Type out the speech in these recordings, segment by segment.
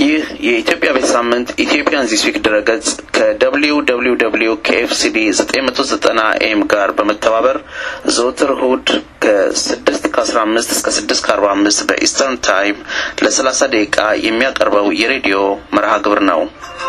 ይህ የኢትዮጵያ በሳምንት ኢትዮጵያን ዚስ ዊክ ድረገጽ ከwww.kfcd990am ጋር በመተባበር ዘወትር እሁድ ከ6:15 እስከ 6:45 በኢስተርን ታይም ለ30 ደቂቃ የሚያቀርበው የሬዲዮ መርሃ ግብር ነው።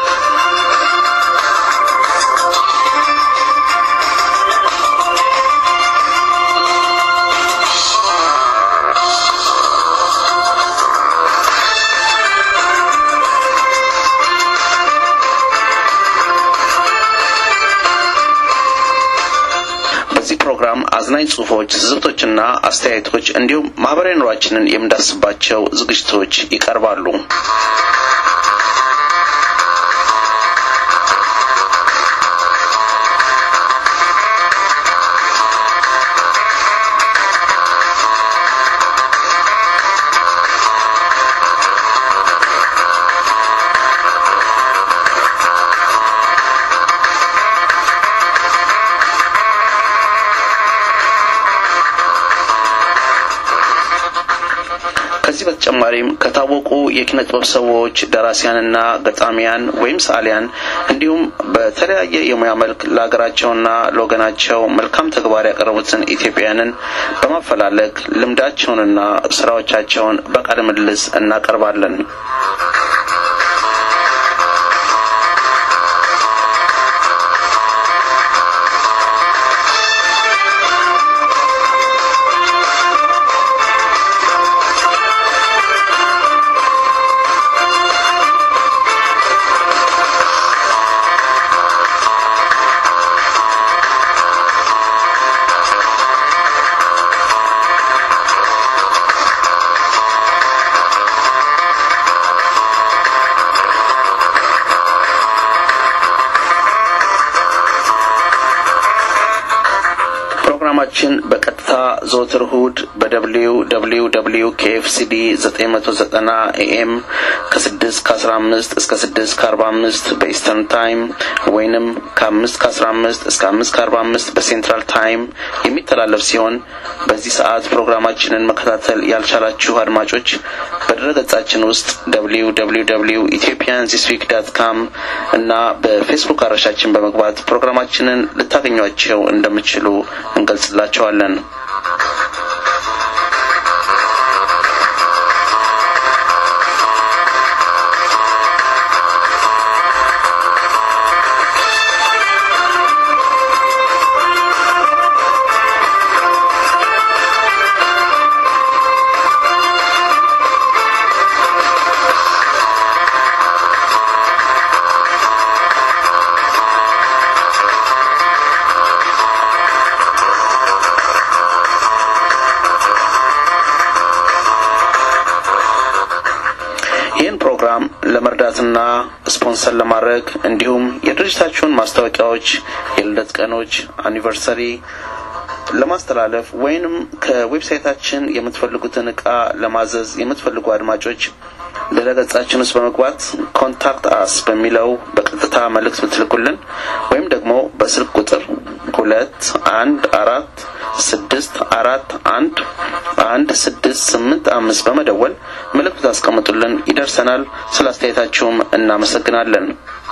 ፕሮግራም አዝናኝ ጽሁፎች ዝግጅቶችና አስተያየቶች እንዲሁም ማህበራዊ ኑሯችንን የምንዳስባቸው ዝግጅቶች ይቀርባሉ። ከዚህ በተጨማሪም ከታወቁ የኪነ ጥበብ ሰዎች ደራሲያንና ገጣሚያን ወይም ሰዓሊያን እንዲሁም በተለያየ የሙያ መልክ ለሀገራቸውና ለወገናቸው መልካም ተግባር ያቀረቡትን ኢትዮጵያውያንን በማፈላለግ ልምዳቸውንና ስራዎቻቸውን በቃለ ምልልስ እናቀርባለን። ፕሮግራማችን በቀጥታ ዘወትር እሁድ በwww.kfcd990am ከ6:15 እስከ 6:45 በኢስተርን ታይም ወይንም ከ5:15 እስከ 5:45 በሴንትራል ታይም የሚተላለፍ ሲሆን በዚህ ሰዓት ፕሮግራማችንን መከታተል ያልቻላችሁ አድማጮች በድረገጻችን ውስጥ www.ethiopianzisweek.com እና በፌስቡክ አድራሻችን በመግባት ፕሮግራማችንን ልታገኙአቸው እንደምትችሉ እንገልጽላችኋለን። ለመርዳትና ስፖንሰር ለማድረግ እንዲሁም የድርጅታችሁን ማስታወቂያዎች የልደት ቀኖች አኒቨርሰሪ ለማስተላለፍ ወይንም ከዌብሳይታችን የምትፈልጉትን ዕቃ ለማዘዝ የምትፈልጉ አድማጮች ለድረገጻችን ውስጥ በመግባት ኮንታክት አስ በሚለው በቀጥታ መልእክት ብትልኩልን ወይም ደግሞ በስልክ ቁጥር 21416411685 በመደወል መልእክት ታስቀምጡልን ይደርሰናል። ስለ አስተያየታችሁም እናመሰግናለን።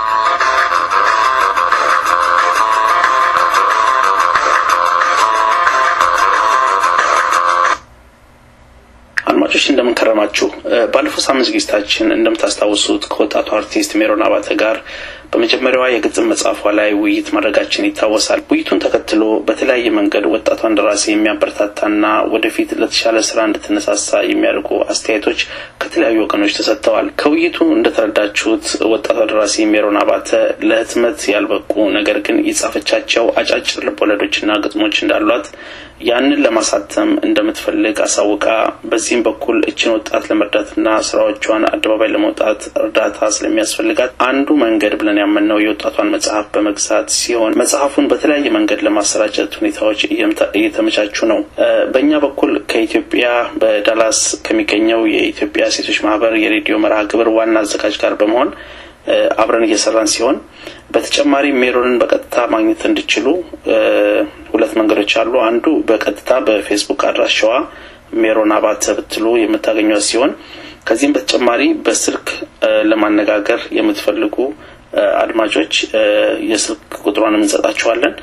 አድማጮች እንደምን ከረማችሁ? ባለፈው ሳምንት ዝግጅታችን እንደምታስታውሱት ከወጣቱ አርቲስት ሜሮን አባተ ጋር በመጀመሪያው የግጥም መጽሐፏ ላይ ውይይት ማድረጋችን ይታወሳል። ውይይቱን ተከትሎ በተለያየ መንገድ ወጣቷን ደራሲ የሚያበረታታና ወደፊት ለተሻለ ስራ እንድትነሳሳ የሚያደርጉ አስተያየቶች ከተለያዩ ወገኖች ተሰጥተዋል። ከውይይቱ እንደተረዳችሁት ወጣቷ ደራሲ ሜሮን አባተ ለህትመት ያልበቁ ነገር ግን የጻፈቻቸው አጫጭር ልቦለዶችና ግጥሞች እንዳሏት ያንን ለማሳተም እንደምትፈልግ አሳውቃ በዚህም በኩል እቺን ወጣት ለመርዳትና ስራዎቿን አደባባይ ለማውጣት እርዳታ ስለሚያስፈልጋት አንዱ መንገድ ብለን ያመነው የወጣቷን መጽሐፍ በመግዛት ሲሆን መጽሐፉን በተለያየ መንገድ ለማሰራጨት ሁኔታዎች እየተመቻቹ ነው። በእኛ በኩል ከኢትዮጵያ በዳላስ ከሚገኘው የኢትዮጵያ ሴቶች ማህበር የሬዲዮ መርሃ ግብር ዋና አዘጋጅ ጋር በመሆን አብረን እየሰራን ሲሆን በተጨማሪ ሜሮንን በቀጥታ ማግኘት እንድትችሉ ሁለት መንገዶች አሉ። አንዱ በቀጥታ በፌስቡክ አድራሻዋ ሜሮን አባተ ብትሉ የምታገኙት ሲሆን ከዚህም በተጨማሪ በስልክ ለማነጋገር የምትፈልጉ አድማጮች የስልክ ቁጥሩን እንሰጣችኋለን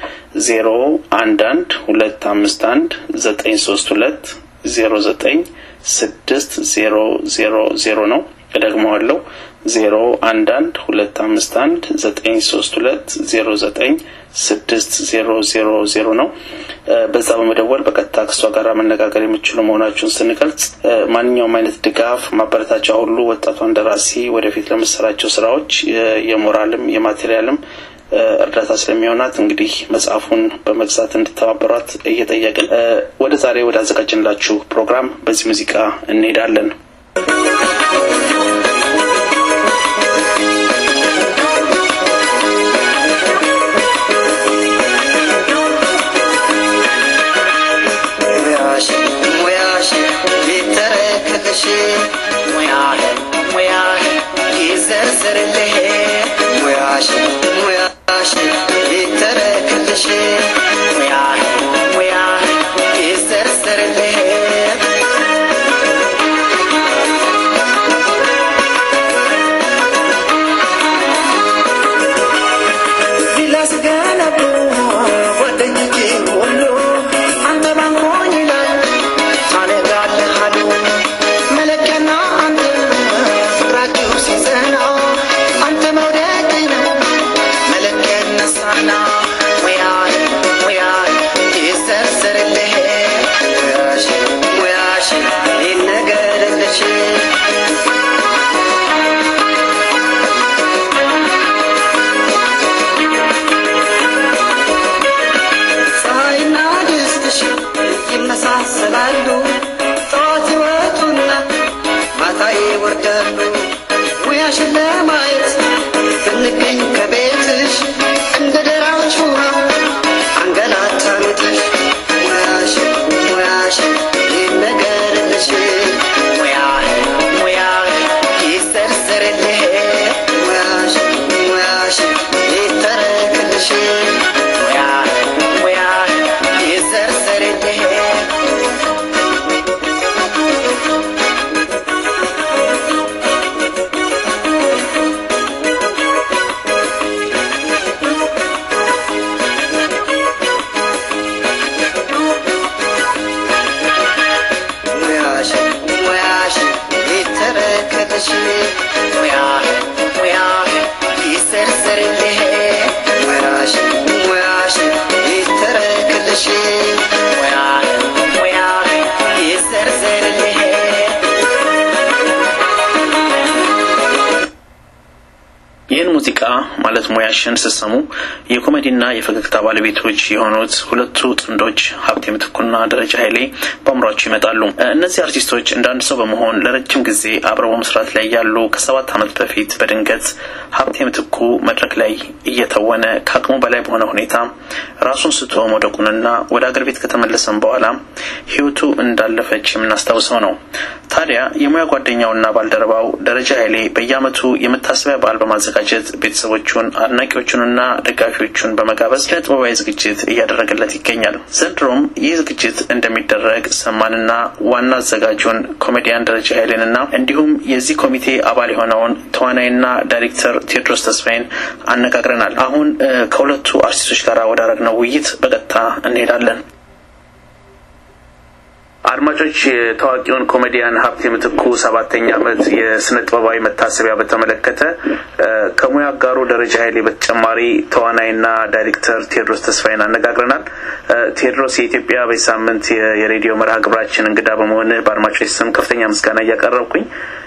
011252096000 ነው ደግሞ አለው 011252096000 ነው በዛ በመደወል በቀጥታ ከሷ ጋር መነጋገር የምትችሉ መሆናችሁን ስንገልጽ ማንኛውም አይነት ድጋፍ ማበረታቻ ሁሉ ወጣቱ እንደራሲ ወደፊት ለመስራቸው ስራዎች የሞራልም የማቴሪያልም እርዳታ ስለሚሆናት እንግዲህ መጽሐፉን በመግዛት እንድትተባበሯት እየጠየቅን ወደ ዛሬ ወደ አዘጋጅንላችሁ ፕሮግራም በዚህ ሙዚቃ እንሄዳለን ሙዚቃ ማለት ሙያሽን ሲሰሙ የኮሜዲና የፈገግታ ባለቤቶች የሆኑት ሁለቱ ጥንዶች ሀብቴ ምትኩና ደረጃ ኃይሌ በአምራቹ ይመጣሉ እነዚህ አርቲስቶች እንዳንድ ሰው በመሆን ለረጅም ጊዜ አብረው መስራት ላይ ያሉ ከ7 አመት በፊት በድንገት ሀብቴ ምትኩ መድረክ ላይ እየተወነ ከአቅሙ በላይ በሆነ ሁኔታ ራሱን ስቶ ወደቁንና ወደ አገር ቤት ከተመለሰም በኋላ ህይወቱ እንዳለፈች የምናስታውሰው ነው ታዲያ የሙያ ጓደኛውና ባልደረባው ደረጃ ኃይሌ በየአመቱ የመታሰቢያ በዓል በማዘጋጀት ቤተሰቦቹን አድናቂዎቹንና ደጋፊዎቹን በመጋበዝ ለጥበባዊ ዝግጅት እያደረገለት ይገኛል ዘንድሮም ይህ ዝግጅት እንደሚደረግ ሰማንና ዋና አዘጋጁን ኮሜዲያን ደረጃ ኃይሌንና እንዲሁም የዚህ ኮሚቴ አባል የሆነውን ተዋናይና ዳይሬክተር ቴዎድሮስ ተስፋዬን አነጋግረናል አሁን ከሁለቱ አርቲስቶች ጋር ወዳረግነው ውይይት በቀጥታ እንሄዳለን አድማጮች ታዋቂውን ኮሜዲያን ሀብቴ ምትኩ 7ኛ አመት የስነ ጥበባዊ መታሰቢያ በተመለከተ ከሙያ ጋሩ ደረጃ ኃይሌ በተጨማሪ ተዋናይና ዳይሬክተር ቴዎድሮስ ተስፋዬን አነጋግረናል ቴዎድሮስ የኢትዮጵያ በሳምንት የሬዲዮ መርሃ ግብራችን እንግዳ በመሆን በአድማጮች ስም ከፍተኛ ምስጋና ያቀርብኩኝ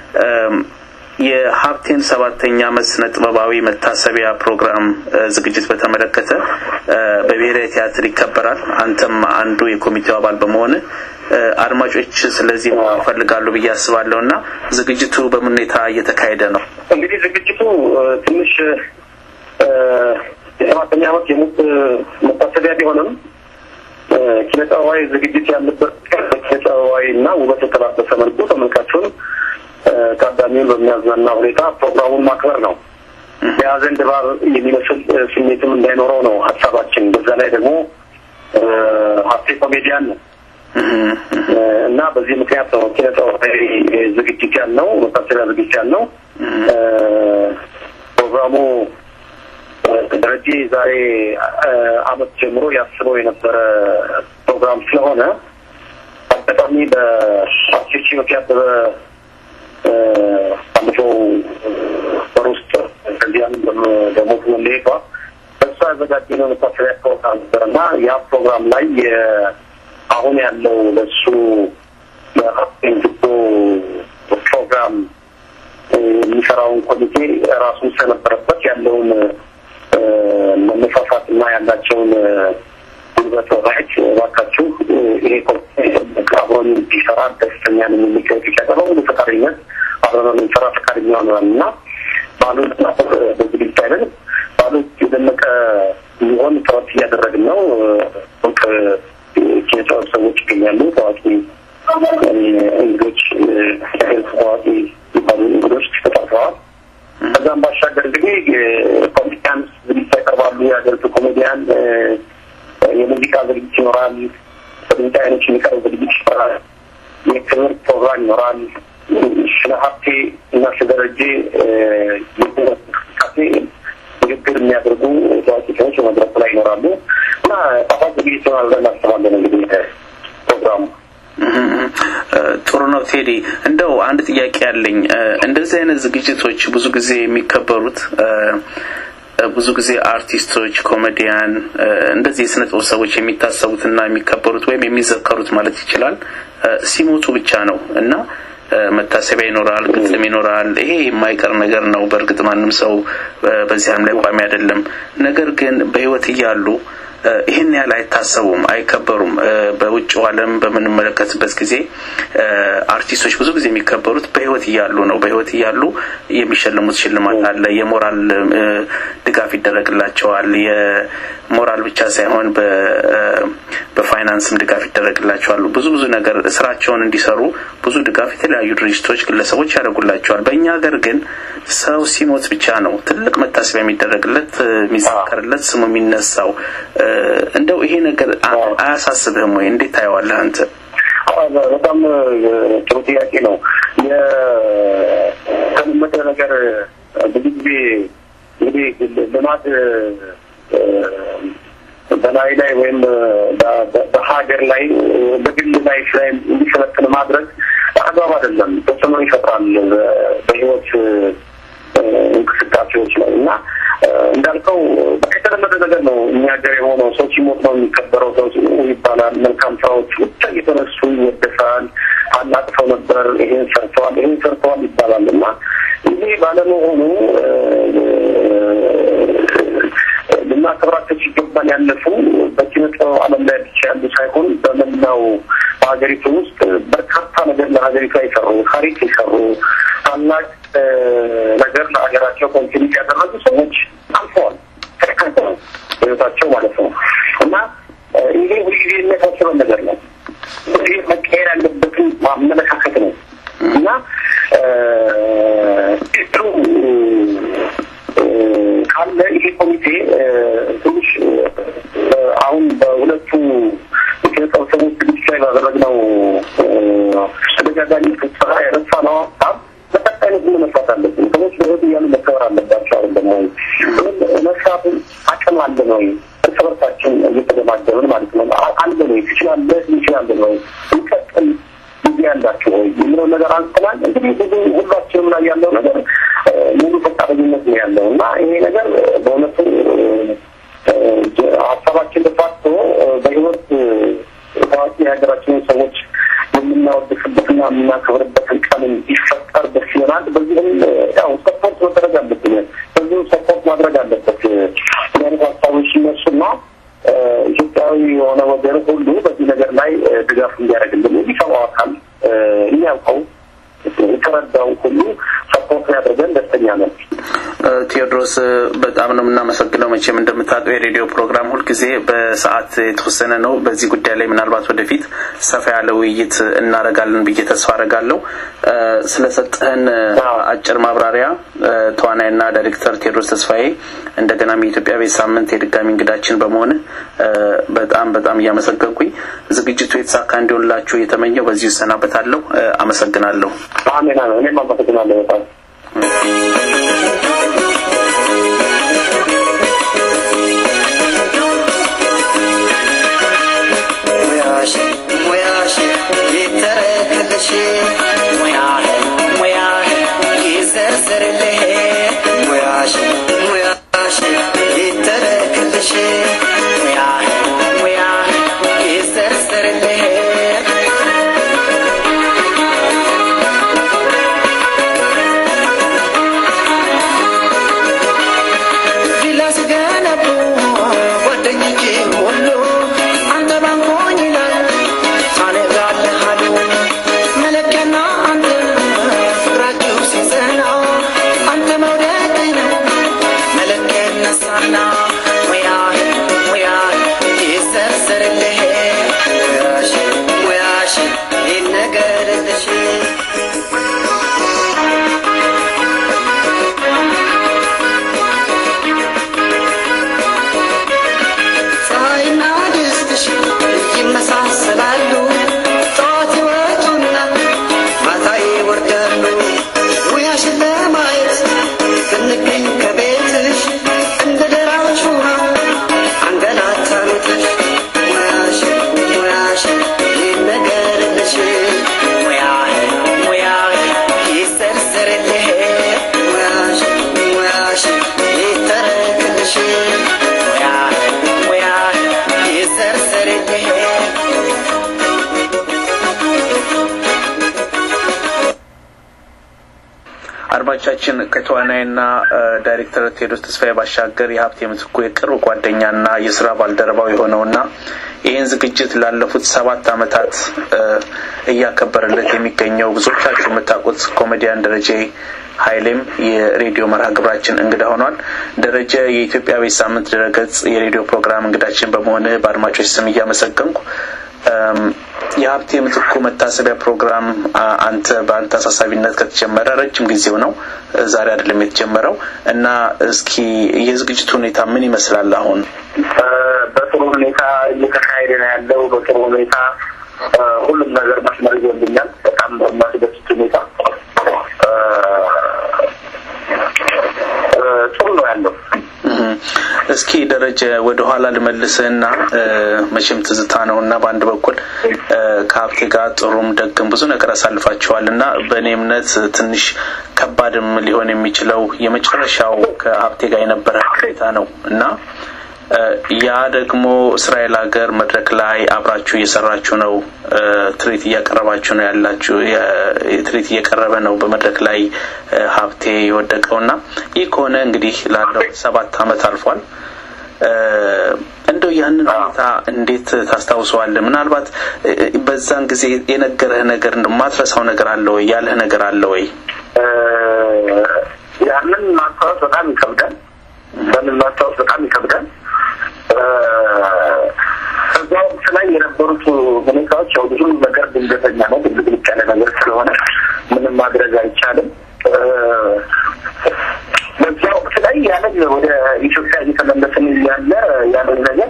የሀብቴን 7ኛ አመት ስነ ጥበባዊ መታሰቢያ ፕሮግራም ዝግጅት በተመለከተ በብሔራዊ ቲያትር ይከበራል አንተም አንዱ የኮሚቴው አባል በመሆን አድማጮች ስለዚህ ፈልጋሉ በያስባለውና ዝግጅቱ በምን ሁኔታ እየተካሄደ ነው እንግዲህ ዝግጅቱ ትንሽ 7ኛ አመት የሙት መታሰቢያ ቢሆንም ኪነጣዋይ ዝግጅት ያለበት ኪነጣዋይና ውበት የተላበሰ መልኩ ተመልካቹን ታዳሚውን በሚያዝናና ሁኔታ ፕሮግራሙን ማክበር ነው የያዘን ድባብ የሚመስል ስሜትም እንዳይኖረው ነው ሐሳባችን በዛ ላይ ደግሞ ሀብቴ ኮሜዲያን እና በዚህ ምክንያት ነው ኪነጣዋይ ዝግጅት ያለው መታሰቢያ ዝግጅት ያለው ፕሮግራሙ ደረጃ ዛሬ አመት ጀምሮ ያስበው የነበረ ፕሮግራም ስለሆነ አጠቃሚ በአክሲዮን ያበበ ባለፈው በሩስጥ ከዚያም ደግሞ ወለይቷ በሷ ዘጋጅነው መታሰቢያ ፕሮግራም ነበርና ያ ፕሮግራም ላይ አሁን ያለው ለሱ የአክሲዮን ፕሮግራም የሚሰራውን ኮሚቴ ራሱን ስለነበረበት ያለውን መነሳሳትና ያላቸውን ጉልበት ባካችሁ ይሄ ኮሚቴ አብሮን እንዲሰራ ደስተኛ ነን የሚከፍ ይቀጥላል በፈቃደኝነት አብረን እንሰራ ፈቃደኛ ነንና ባሉና በዚህ ታይለን ባሉ የደመቀ ሊሆን ጥረት እያደረግን ነው። ከየተወሰኑ ሰዎች ይገኛሉ ታዋቂ እንግዶች ታዋቂ እንግዶች ተጠርተዋል። ከዛም ባሻገር እንግዲህ ኮሚቴያንስ ዝግጅት ያቀርባሉ። የሀገሪቱ ኮሜዲያን የሙዚቃ ዝግጅት ይኖራል። በድምፅ አይነቶች የሚቀርብ ዝግጅት ይኖራል። የክብር ፕሮግራም ይኖራል። ስለ ሀብቴ እና ስለ ደረጀ ካፌ ንግግር የሚያደርጉ ታዋቂ ሰዎች በመድረኩ ላይ ይኖራሉ እና ጣፋጭ ዝግጅት ይሆናል ብለን እናስባለን። እንግዲህ ፕሮግራሙ ጥሩ ነው። ቴዲ እንደው አንድ ጥያቄ ያለኝ እንደዚህ አይነት ዝግጅቶች ብዙ ጊዜ የሚከበሩት ብዙ ጊዜ አርቲስቶች ኮሜዲያን እንደዚህ የስነ ጥበብ ሰዎች የሚታሰቡትና የሚከበሩት ወይም የሚዘከሩት ማለት ይችላል ሲሞቱ ብቻ ነው እና መታሰቢያ ይኖራል፣ ግጥም ይኖራል። ይሄ የማይቀር ነገር ነው። በእርግጥ ማንም ሰው በዚያም ላይ ቋሚ አይደለም። ነገር ግን በህይወት እያሉ ይሄን ያህል አይታሰቡም፣ አይከበሩም። በውጭው ዓለም በመንመለከትበት ጊዜ አርቲስቶች ብዙ ጊዜ የሚከበሩት በህይወት እያሉ ነው። በህይወት እያሉ የሚሸለሙት ሽልማት አለ፣ የሞራል ድጋፍ ይደረግላቸዋል። የሞራል ብቻ ሳይሆን በፋይናንስም ድጋፍ ይደረግላቸዋል። ብዙ ነገር ስራቸውን እንዲሰሩ ብዙ ድጋፍ የተለያዩ ድርጅቶች ግለሰቦች ያደርጉላቸዋል። በእኛ ሀገር ግን ሰው ሲሞት ብቻ ነው ትልቅ መታሰቢያ የሚደረግለት የሚዘከርለት ስሙ የሚነሳው። እንደው ይሄ ነገር አያሳስብህም ወይ? እንዴት ታየዋለህ አንተ? በጣም ጥሩ ጥያቄ ነው። የከመተ ነገር ብዙ ጊዜ እንግዲህ ልማድ በላይ ወይም በሀገር ላይ በግል ላይ እንዲሰለጥን ማድረግ አግባብ አይደለም። ተጽዕኖ ይፈጥራል በህይወት እንቅስቃሴዎች ላይ እና እንዳልከው በከተለመደ ነገር ነው። እኛ ሀገር የሆነው ሰው ሲሞት ነው የሚከበረው ሰው ይባላል። መልካም ስራዎች ብቻ እየተነሱ ይወደሳል። አናጥፈው ነበር ይሄን ሰርተዋል ይባላል እና ይሄ ባለመሆኑ ልናከብራቸው ሲገባን ያለፉ በኪነጥበብ ዓለም ላይ ብቻ ያሉ ሳይሆን በመላው ሀገሪቱ ውስጥ በርካታ ነገር ለሀገሪቷ የሰሩ ታሪክ የሰሩ ታላቅ ነገር ለሀገራቸው ኮንትሪቢዩት ያደረጉ ሰዎች አልፈዋል ተካተው ህይወታቸው ማለት ነው እና ይሄ ሁልጊዜ የሚያሳስበን ነገር ነው። ይሄ መቀየር ያለበትን ማመለካከት ነው እና ጥሩ ካለ ይሄ ኮሚቴ ትንሽ አሁን በሁለቱ የከተማው ሰዎች ብቻ ያደረግነው ተደጋጋሚ ፍትራ ያረሳነው ሀሳብ በቀጣይነት መስራት አለብን። ሰዎች በህይወት እያሉ መከበር አለባቸው። አሁን ደግሞ መስራት አቅም አለ ነው እርስ በርሳችን እየተደማደብን ማለት ነው። አንድ ነው ይችላል ነው ይቀጥል ጊዜ ያላቸው የሚለው ነገር አንስተናል። እንግዲህ ብዙ ሁላችንም ላይ ያለው ነገር ሙሉ ፈቃደኝነት ነው ያለው እና ይሄ ነገር በእውነቱ ሀሳባችን ተፋቶ በህይወት ታዋቂ የሀገራችን ሰዎች የምናወድስበትና የምናከብርበትን ቀን እንዲፈጠር ደስ ይለናል። በዚህም ያው ሰፖርት ማድረግ አለብን። በዚህም ሰፖርት ማድረግ አለበት። ምክንያቱም ሀሳቦች ሲነሱና ኢትዮጵያዊ የሆነ ወገን ሁሉ በዚህ ነገር ላይ ድጋፍ እንዲያደርግልን የሚሰማው አካል የሚያውቀው የተረዳው ሁሉ ሰፖርት ያደርገን ደስተኛ ነን። ቴዎድሮስ በጣም ነው የምናመሰግነው። መቼም እንደምታውቀው የሬዲዮ ፕሮግራም ሁሉ ጊዜ በሰዓት የተወሰነ ነው። በዚህ ጉዳይ ላይ ምናልባት ወደፊት ሰፋ ያለ ውይይት እናደርጋለን ብዬ ተስፋ አደርጋለሁ። ስለሰጠህን አጭር ማብራሪያ ተዋናይና ዳይሬክተር ቴዎድሮስ ተስፋዬ እንደገናም የኢትዮጵያ ቤት ሳምንት የድጋሚ እንግዳችን በመሆን በጣም እያመሰገንኩኝ ዝግጅቱ የተሳካ እንዲሆንላችሁ የተመኘው በዚሁ ሰናበታለሁ። አመሰግናለሁ። አሜን። እኔም አመሰግናለሁ በጣም አድማጮቻችን ከተዋናይና ዳይሬክተር ቴዎድሮስ ተስፋዬ ባሻገር የሀብቴ ምትኩ የቅርብ ጓደኛና የሥራ ባልደረባው የሆነውና ይህን ዝግጅት ላለፉት 7 አመታት እያከበረለት የሚገኘው ብዙዎቻችሁ የምታውቁት ኮሜዲያን ደረጀ ኃይሌም የሬዲዮ መርሃ ግብራችን እንግዳ ሆኗል። ደረጀ የኢትዮጵያ ቤት ሳምንት ድረገጽ የሬዲዮ ፕሮግራም እንግዳችን በመሆን በአድማጮች ስም እያመሰገንኩ የሀብቴ ምትኩ መታሰቢያ ፕሮግራም አንተ በአንተ አሳሳቢነት ከተጀመረ ረጅም ጊዜው ነው፣ ዛሬ አይደለም የተጀመረው እና እስኪ የዝግጅቱ ሁኔታ ምን ይመስላል አሁን? በጥሩ ሁኔታ እየተካሄደ ነው ያለው። በጥሩ ሁኔታ ሁሉም ነገር መስመር ይዞልኛል። በጣም በማስደስት ሁኔታ ጥሩ ነው ያለው። እስኪ ደረጀ ወደ ኋላ ልመልስህና መቼም ትዝታ ነውና በአንድ በኩል ከሀብቴ ጋር ጥሩም ደግም ብዙ ነገር አሳልፋችኋልና በእኔ እምነት ትንሽ ከባድም ሊሆን የሚችለው የመጨረሻው ከሀብቴ ጋር የነበረ ሁኔታ ነው እና ያ ደግሞ እስራኤል ሀገር መድረክ ላይ አብራችሁ እየሰራችሁ ነው፣ ትርኢት እያቀረባችሁ ነው ያላችሁ፣ ትርኢት እየቀረበ ነው በመድረክ ላይ ሀብቴ የወደቀውና ይህ ከሆነ እንግዲህ ላለው 7 አመት አልፏል። እንደው ያንን ሁኔታ እንዴት ታስታውሰዋለህ? ምናልባት በዛን ጊዜ የነገረህ ነገር እንደማትረሳው ነገር አለ ወይ? ያለህ ነገር አለ ወይ? ያንን ማስታወስ በጣም ይከብዳል። ከዛው ላይ የነበሩት ሁኔታዎች ያው ብዙ ነገር ድንገተኛ ነው፣ ድንገት ያለ ነገር ስለሆነ ምንም ማድረግ አይቻልም። በዛው ላይ ያለ ወደ ኢትዮጵያ እየተመለስን ያለ ነገር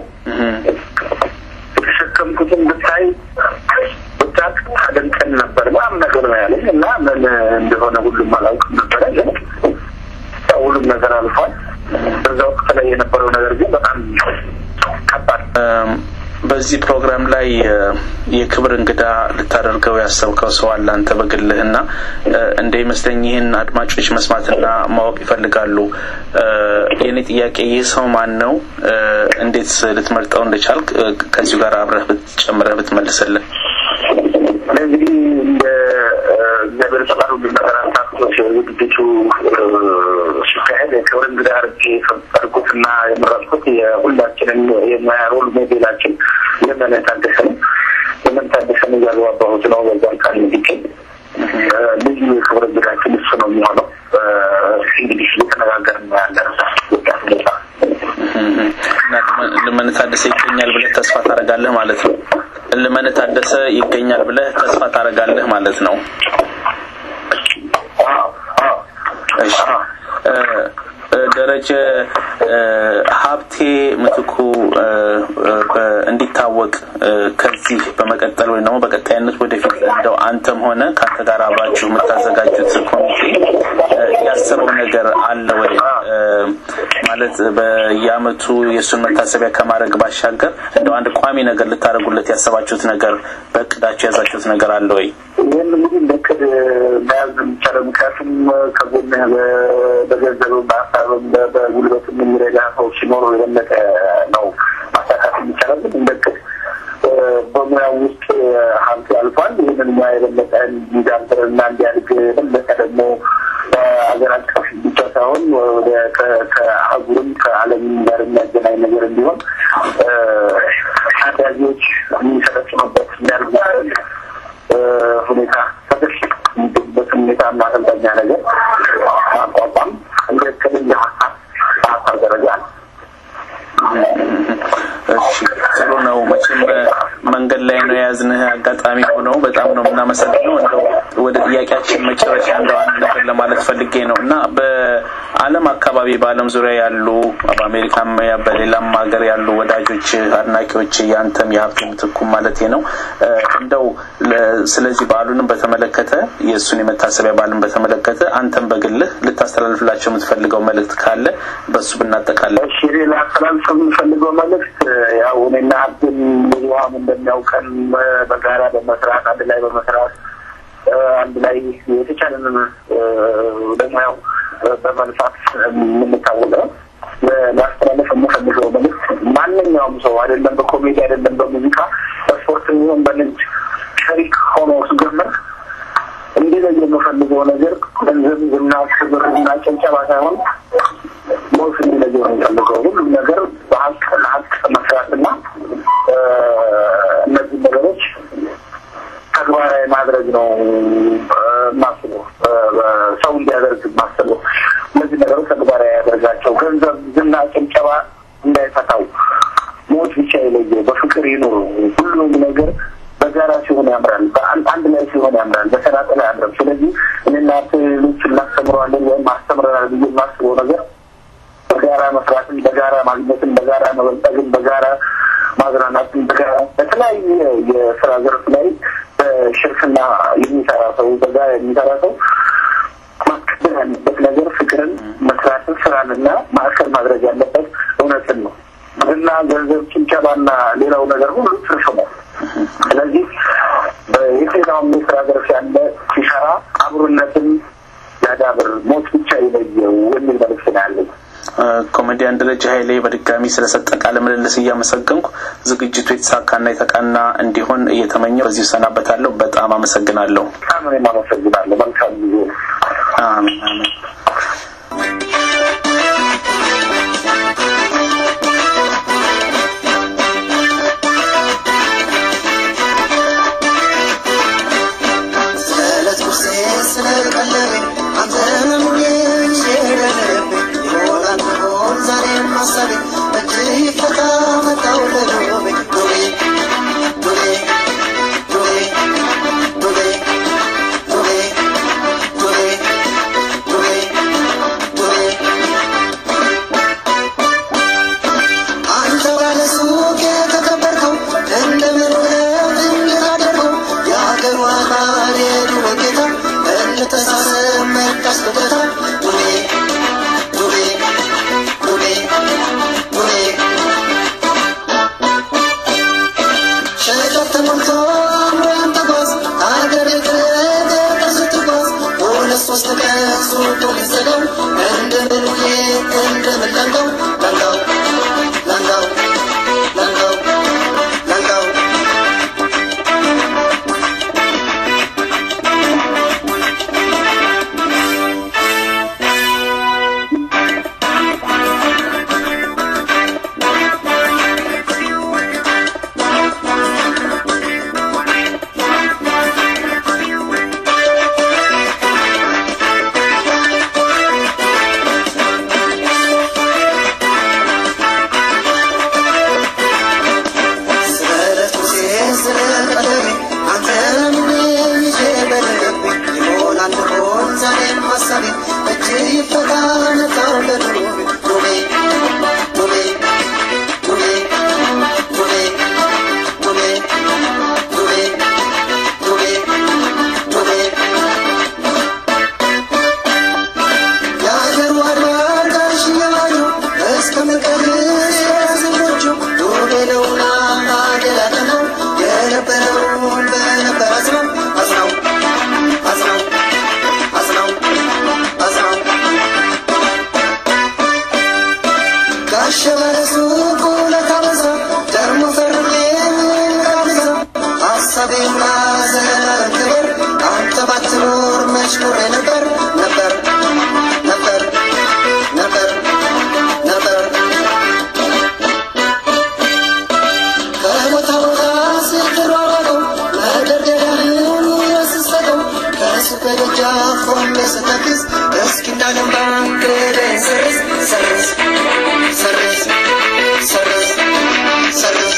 ተሸከምኩትን ብታይ ወጣት አደንቀን ነበር ማለት ነገር ነው ያለኝ እና ምን እንደሆነ ሁሉም አላውቅም ነበር። ሁሉም ነገር አልፏል። በዛው ላይ የነበረው ነገር ግን በጣም ከባድ። በዚህ ፕሮግራም ላይ የክብር እንግዳ ልታደርገው ያሰብከው ሰው አለ አንተ በግልህና እንደይመስለኝ ይሄን አድማጮች መስማትና ማወቅ ይፈልጋሉ። የኔ ጥያቄ ይህ ሰው ማን ነው? እንዴት ልትመርጠው እንደቻልክ ከዚህ ጋር አብረህ ብትጨምረህ ብትመልስልን። እንግዲህ ነገር ተባሉ እንደተራታቶች የውድድቱ ሲካሄድ የክብር እንግዳ አድርጌ ፈርኩትና የመረጥኩት የሁላችንም የማያሮል ሞዴላችን ለምን ታደሰን ያለዋባሁት ነው። በዛን ቃል እንዲገኝ ልዩ የክብር እንግዳችን እሱ ነው የሚሆነው። እንግዲህ እየተነጋገርን ያለነው ለምን ታደሰ ይገኛል ብለህ ተስፋ ታደርጋለህ ማለት ነው? ለምን ታደሰ ይገኛል ብለህ ተስፋ ታደርጋለህ ማለት ነው? እሺ ደረጀ ሀብቴ ምትኩ እንዲታወቅ ከዚህ በመቀጠል ወይ ነው በቀጣይነት ወደፊት እንደው አንተም ሆነ ካንተ ጋር አብራችሁ የምታዘጋጁት ኮሚቴ ነገር አለ ወይ ማለት በያመቱ የሱን መታሰቢያ ከማድረግ ባሻገር እንደው አንድ ቋሚ ነገር ልታረጉለት ያሰባችሁት ነገር በቅዳችሁ ያዛችሁት ነገር አለ ወይ? ይሄንን እንደከደ ባያዝም ተረምካቱም ከጎነ በገንዘብ በአሳብም በጉልበትም የሚረዳ ሰው ሲኖር የበለጠ ነው ማሳካት የሚቻለው። እንደከደ በሙያው ውስጥ ሀብት ያልፋል። ይሄንን ሙያ የበለጠ እንዲዳብርና እንዲያድግ የበለጠ ደግሞ አገር አቀፍ ብቻ ሳይሆን ከአህጉርም ከዓለምም ጋር የሚያገናኝ ነገር እንዲሆን ታዳጊዎች የሚሰለጥኑበት የሚያደርጉ ሁኔታ ተደርጎበት ሁኔታ ማለትኛ ነገር አቋቋም እንደከለኛ ሀሳብ ደረጃ እሺ ጥሩ ነው። መቼም መንገድ ላይ ነው ያዝነህ አጋጣሚ ሆኖ በጣም ነው እናመሰግነው። እንደው ወደ ጥያቄያችን መጨረሻ እንደው አንድ ነገር ለማለት ፈልጌ ነውና በዓለም አካባቢ በዓለም ዙሪያ ያሉ በአሜሪካም በሌላም ሀገር ያሉ ወዳጆች አድናቂዎች ያንተም የሀብቱም ትኩም ማለት ነው እንደው ስለዚህ በዓሉንም በተመለከተ የሱን የመታሰቢያ በዓልን በተመለከተ አንተም በግልህ ልታስተላልፍላቸው የምትፈልገው መልእክት ካለ በሱ ብናጠቃለን። እሺ ላስተላልፍ የምፈልገው መልእክት ያው እኔና አብዱል ሙሃም እንደሚያውቀን በጋራ በመስራት አንድ ላይ በመስራት አንድ ላይ የተቻለንን ደግሞ ያው በመልፋት የምንታወቀው ለማስተላለፍ የምፈልገው መልእክት ማንኛውም ሰው አይደለም በኮሜዲ አይደለም በሙዚቃ በስፖርት ይሁን በንግድ ሸሪክ ሆኖ ሲጀምር እንደዚህ የምፈልገው ነገር ገንዘብና ክብርና ጭንጨባ ሳይሆን ሞት እንደዚህ ነው ያለው ሁሉ ነገር በሀቅ መስራትና እነዚህ ነገሮች ተግባራዊ ማድረግ ነው ማስበው ሰው እንዲያደርግ ማስበው እነዚህ ነገሮች ተግባራዊ ያደርጋቸው ገንዘብ ዝና ጭንጨባ እንዳይፈታው ሞት ብቻ ይለየ በፍቅር ይኖር ሁሉም ነገር በጋራ ሲሆን ያምራል በአንድ ላይ ሲሆን ያምራል በተናጠል ያምራል። ስለዚህ እኔና ልጅ እናስተምራለን ወይ ማስተምራለን ብዬ ማስበው ነገር በጋራ መስራትን በጋራ ማግኘትን በጋራ መበልጸግን በጋራ ማዝናናትን በጋራ በተለያየ የስራ ዘርፍ ላይ በሽርክና የሚሰራ ሰው በጋራ የሚሰራ ሰው ማስከበር ያለበት ነገር ፍቅርን መስራትን ስራንና ማዕከል ማድረግ ያለበት እውነትን ነው እና ገንዘብ ጭንጨባና ሌላው ነገር ሁሉ ትርፍ ነው። ስለዚህ በየትኛውም የስራ ዘርፍ ያለ ሲሰራ አብሮነትን ያዳብር ሞት ብቻ ይለየው የሚል መልእክት ነው ያለኝ። ኮሜዲያን ደረጃ ኃይሌ በድጋሚ ስለሰጠን ቃለ ምልልስ እያመሰገንኩ ዝግጅቱ የተሳካና የተቃና እንዲሆን እየተመኘው በዚህ ሰናበታለሁ። በጣም አመሰግናለሁ። አሜን። አመሰግናለሁ። መልካም ጊዜ። አሜን አሜን። ስተክስ እስኪ እንዳገባ ክደን ሰርስ ሰርስ ሰርስ ሰርስ ሰርስ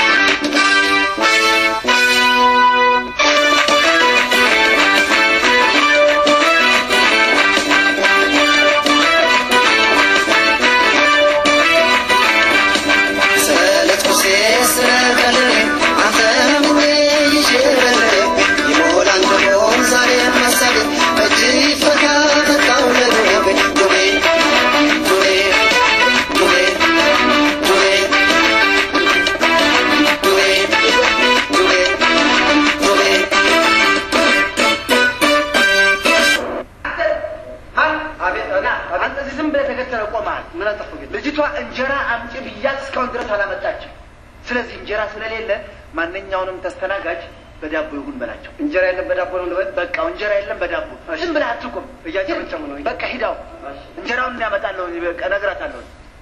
ማንኛውንም ተስተናጋጅ በዳቦ ይሁን በላቸው እንጀራ የለም በዳቦ ነው ልበል በቃ እንጀራ የለም በዳቦ ዝም ብለህ አትቆም እያጨበጨሙ ነው በቃ ሂዳው እንጀራውን እንያመጣለው በቃ ነግራታለሁ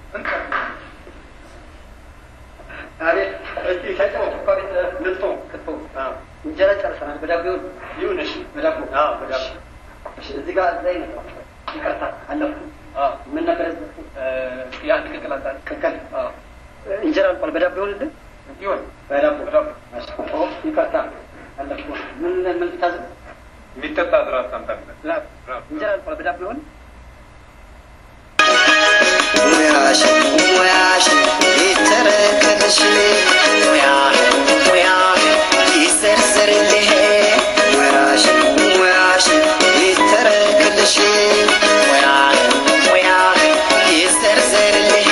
አቤት እሺ ታጨው ኮሪት ልጥፎ ክትፎ እንጀራ ጨርሰናል በዳቦ ይሁን እሺ በዳቦ በዳቦ እሺ እዚህ ጋር ዘይ ነው ይቅርታ አለሁ ምን ነበር ያ ትክክላታ ከከል እንጀራ እንኳን በዳቦ ይሁን ይሁን በዳቦ አሽቆ ይፈታ አለኩ ምን ታዘብ ሚተታ ድራስ አንተን ላ እንጀራ በዳቦ ይሁን ሙያሽ ይተረከልሽ ሙያ ይሰርሰርልህ ሙያሽ ይተረከልሽ ሙያ ይሰርሰርልህ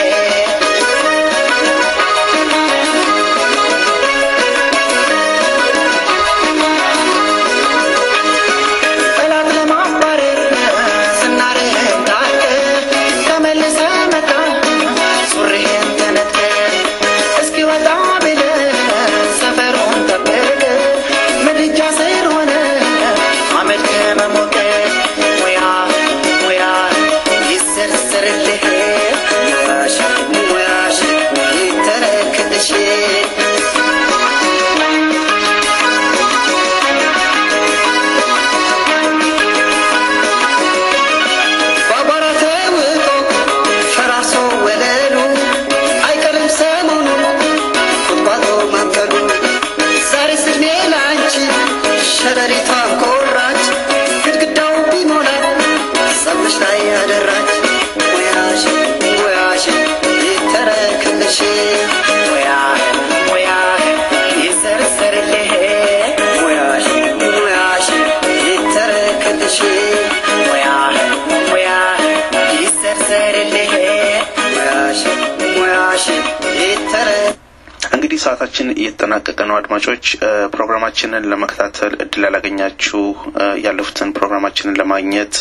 ሰዓታችን እየተጠናቀቀ ነው አድማጮች ፕሮግራማችንን ለመከታተል እድል ያላገኛችሁ ያለፉትን ፕሮግራማችንን ለማግኘት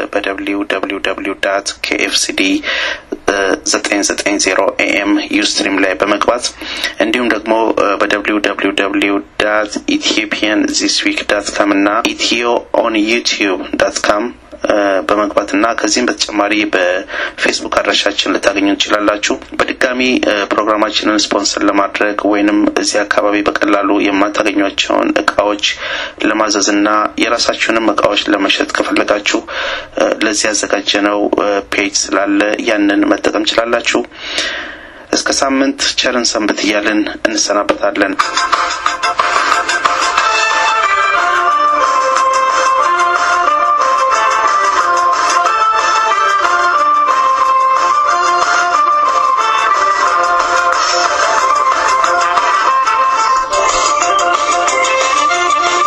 በwww.kfcd990am ዩስትሪም ላይ በመግባት እንዲሁም ደግሞ bwww.ethiopianthisweek.com እና ethioonyoutube.com በመግባትና ከዚህም በተጨማሪ በፌስቡክ አድራሻችን ልታገኙ ትችላላችሁ በድጋሚ ፕሮግራማችንን ስፖንሰር ለማድረግ ወይንም እዚህ አካባቢ በቀላሉ የማታገኙአቸውን እቃዎች ለማዘዝና የራሳችሁንም እቃዎች ለመሸጥ ከፈለጋችሁ ለዚህ ያዘጋጀነው ፔጅ ስላለ ያንን መጠቀም ትችላላችሁ እስከ ሳምንት ቸርን ሰንብት ይያልን እንሰናበታለን